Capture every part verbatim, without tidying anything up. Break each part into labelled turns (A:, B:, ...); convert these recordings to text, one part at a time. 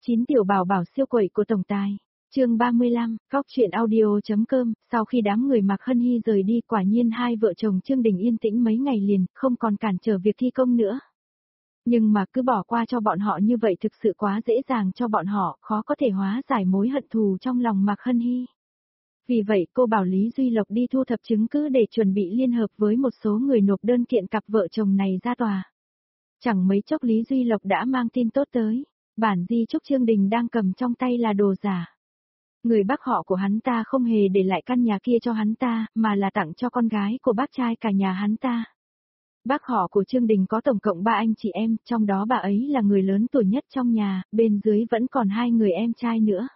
A: chín tiểu bảo bảo siêu quậy của tổng tài. Chương ba mươi lăm, Cóc truyện audio.com, sau khi đám người Mạc Hân Hy rời đi, quả nhiên hai vợ chồng Trương Đình yên tĩnh mấy ngày liền, không còn cản trở việc thi công nữa. Nhưng mà cứ bỏ qua cho bọn họ như vậy thực sự quá dễ dàng cho bọn họ, khó có thể hóa giải mối hận thù trong lòng Mạc Hân Hy. Vì vậy cô bảo Lý Duy Lộc đi thu thập chứng cứ để chuẩn bị liên hợp với một số người nộp đơn kiện cặp vợ chồng này ra tòa. Chẳng mấy chốc Lý Duy Lộc đã mang tin tốt tới, bản di chúc Trương Đình đang cầm trong tay là đồ giả. Người bác họ của hắn ta không hề để lại căn nhà kia cho hắn ta, mà là tặng cho con gái của bác trai cả nhà hắn ta. Bác họ của Trương Đình có tổng cộng ba anh chị em, trong đó bà ấy là người lớn tuổi nhất trong nhà, bên dưới vẫn còn hai người em trai nữa.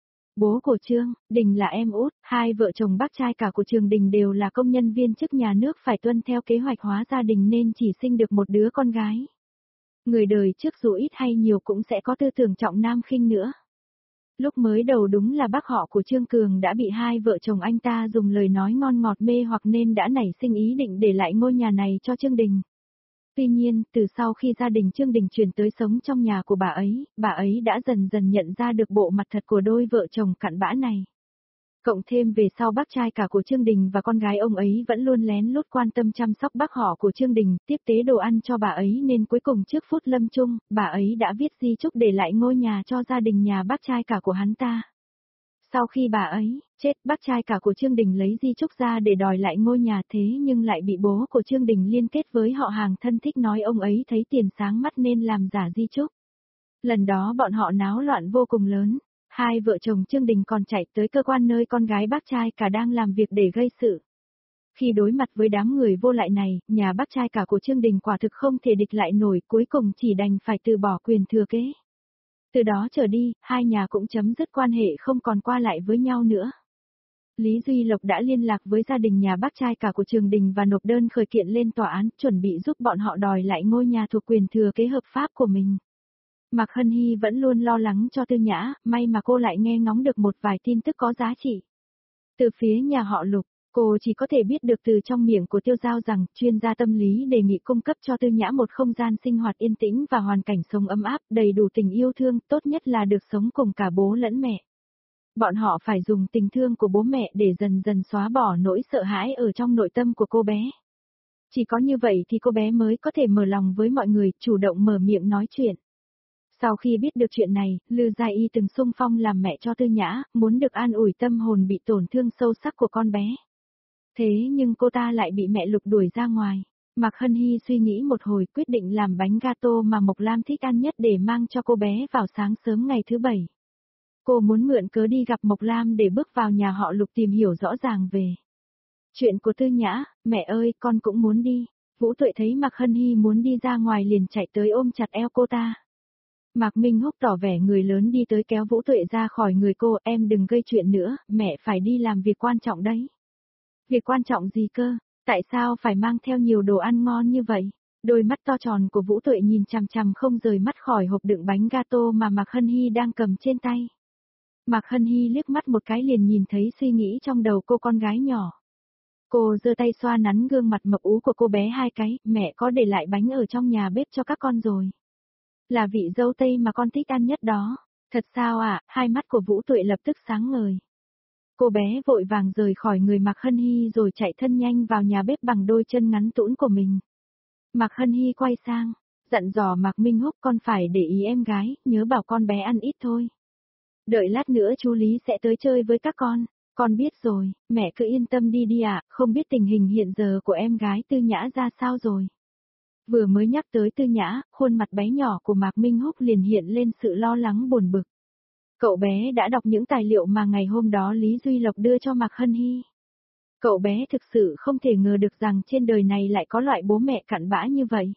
A: Bố của Trương Đình là em út, hai vợ chồng bác trai cả của Trương Đình đều là công nhân viên chức nhà nước, phải tuân theo kế hoạch hóa gia đình nên chỉ sinh được một đứa con gái. Người đời trước dù ít hay nhiều cũng sẽ có tư tưởng trọng nam khinh nữa. Lúc mới đầu đúng là bác họ của Trương Cường đã bị hai vợ chồng anh ta dùng lời nói ngon ngọt mê hoặc nên đã nảy sinh ý định để lại ngôi nhà này cho Trương Đình. Tuy nhiên, từ sau khi gia đình Trương Đình chuyển tới sống trong nhà của bà ấy, bà ấy đã dần dần nhận ra được bộ mặt thật của đôi vợ chồng cặn bã này. Cộng thêm về sau bác trai cả của Trương Đình và con gái ông ấy vẫn luôn lén lút quan tâm chăm sóc bác họ của Trương Đình, tiếp tế đồ ăn cho bà ấy nên cuối cùng trước phút lâm chung, bà ấy đã viết di chúc để lại ngôi nhà cho gia đình nhà bác trai cả của hắn ta. Sau khi bà ấy chết, bác trai cả của Trương Đình lấy di chúc ra để đòi lại ngôi nhà, thế nhưng lại bị bố của Trương Đình liên kết với họ hàng thân thích nói ông ấy thấy tiền sáng mắt nên làm giả di chúc. Lần đó bọn họ náo loạn vô cùng lớn. Hai vợ chồng Trương Đình còn chạy tới cơ quan nơi con gái bác trai cả đang làm việc để gây sự. Khi đối mặt với đám người vô lại này, nhà bác trai cả của Trương Đình quả thực không thể địch lại nổi, cuối cùng chỉ đành phải từ bỏ quyền thừa kế. Từ đó trở đi, hai nhà cũng chấm dứt quan hệ, không còn qua lại với nhau nữa. Lý Duy Lộc đã liên lạc với gia đình nhà bác trai cả của Trương Đình và nộp đơn khởi kiện lên tòa án, chuẩn bị giúp bọn họ đòi lại ngôi nhà thuộc quyền thừa kế hợp pháp của mình. Mạc Hân Hy vẫn luôn lo lắng cho Tư Nhã, may mà cô lại nghe ngóng được một vài tin tức có giá trị. Từ phía nhà họ Lục, cô chỉ có thể biết được từ trong miệng của Tiêu Giao rằng chuyên gia tâm lý đề nghị cung cấp cho Tư Nhã một không gian sinh hoạt yên tĩnh và hoàn cảnh sống ấm áp, đầy đủ tình yêu thương, tốt nhất là được sống cùng cả bố lẫn mẹ. Bọn họ phải dùng tình thương của bố mẹ để dần dần xóa bỏ nỗi sợ hãi ở trong nội tâm của cô bé. Chỉ có như vậy thì cô bé mới có thể mở lòng với mọi người, chủ động mở miệng nói chuyện. Sau khi biết được chuyện này, Lư Gia Y từng xung phong làm mẹ cho Tư Nhã, muốn được an ủi tâm hồn bị tổn thương sâu sắc của con bé. Thế nhưng cô ta lại bị mẹ Lục đuổi ra ngoài. Mạc Hân Hy suy nghĩ một hồi, quyết định làm bánh gato mà Mộc Lam thích ăn nhất để mang cho cô bé vào sáng sớm ngày thứ bảy. Cô muốn mượn cớ đi gặp Mộc Lam để bước vào nhà họ Lục tìm hiểu rõ ràng về chuyện của Tư Nhã. Mẹ ơi, con cũng muốn đi. Vũ Tuệ thấy Mạc Hân Hy muốn đi ra ngoài liền chạy tới ôm chặt eo cô ta. Mạc Minh Húc tỏ vẻ người lớn đi tới kéo Vũ Tuệ ra khỏi người cô, em đừng gây chuyện nữa, mẹ phải đi làm việc quan trọng đấy. Việc quan trọng gì cơ, tại sao phải mang theo nhiều đồ ăn ngon như vậy? Đôi mắt to tròn của Vũ Tuệ nhìn chằm chằm không rời mắt khỏi hộp đựng bánh gato mà Mạc Hân Hy đang cầm trên tay. Mạc Hân Hy liếc mắt một cái liền nhìn thấy suy nghĩ trong đầu cô con gái nhỏ. Cô giơ tay xoa nắn gương mặt mập ú của cô bé hai cái, mẹ có để lại bánh ở trong nhà bếp cho các con rồi. Là vị dâu tây mà con thích ăn nhất đó. Thật sao ạ? À? Hai mắt của Vũ Tuệ lập tức sáng ngời. Cô bé vội vàng rời khỏi người Mạc Hân Hy rồi chạy thân nhanh vào nhà bếp bằng đôi chân ngắn tũn của mình. Mạc Hân Hy quay sang, dặn dò Mạc Minh Húc con phải để ý em gái, nhớ bảo con bé ăn ít thôi. Đợi lát nữa chú Lý sẽ tới chơi với các con. Con biết rồi, mẹ cứ yên tâm đi đi ạ, à, không biết tình hình hiện giờ của em gái Tư Nhã ra sao rồi. Vừa mới nhắc tới Tư Nhã, khuôn mặt bé nhỏ của Mạc Minh Húc liền hiện lên sự lo lắng buồn bực. Cậu bé đã đọc những tài liệu mà ngày hôm đó Lý Duy Lộc đưa cho Mạc Hân Hy. Cậu bé thực sự không thể ngờ được rằng trên đời này lại có loại bố mẹ cặn bã như vậy.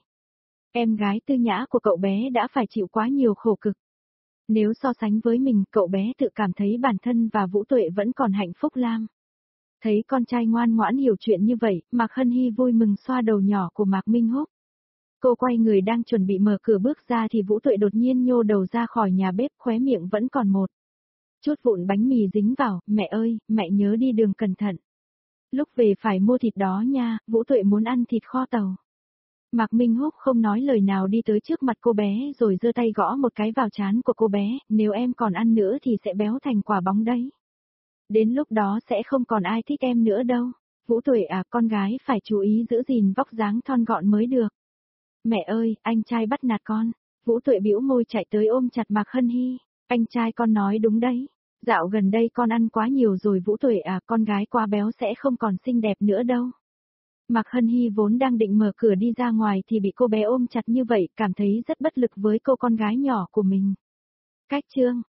A: Em gái Tư Nhã của cậu bé đã phải chịu quá nhiều khổ cực. Nếu so sánh với mình, cậu bé tự cảm thấy bản thân và Vũ Tuệ vẫn còn hạnh phúc lam. Thấy con trai ngoan ngoãn hiểu chuyện như vậy, Mạc Hân Hy vui mừng xoa đầu nhỏ của Mạc Minh Húc. Cô quay người đang chuẩn bị mở cửa bước ra thì Vũ Tuệ đột nhiên nhô đầu ra khỏi nhà bếp, khóe miệng vẫn còn một chút vụn bánh mì dính vào, mẹ ơi, mẹ nhớ đi đường cẩn thận. Lúc về phải mua thịt đó nha, Vũ Tuệ muốn ăn thịt kho tàu. Mạc Minh Húc không nói lời nào đi tới trước mặt cô bé rồi giơ tay gõ một cái vào trán của cô bé, nếu em còn ăn nữa thì sẽ béo thành quả bóng đấy. Đến lúc đó sẽ không còn ai thích em nữa đâu. Vũ Tuệ à, con gái phải chú ý giữ gìn vóc dáng thon gọn mới được. Mẹ ơi, anh trai bắt nạt con. Vũ Tuệ bĩu môi chạy tới ôm chặt Mạc Hân Hy. Anh trai con nói đúng đấy. Dạo gần đây con ăn quá nhiều rồi Vũ Tuệ à, con gái quá béo sẽ không còn xinh đẹp nữa đâu. Mạc Hân Hy vốn đang định mở cửa đi ra ngoài thì bị cô bé ôm chặt như vậy, cảm thấy rất bất lực với cô con gái nhỏ của mình. Cách chương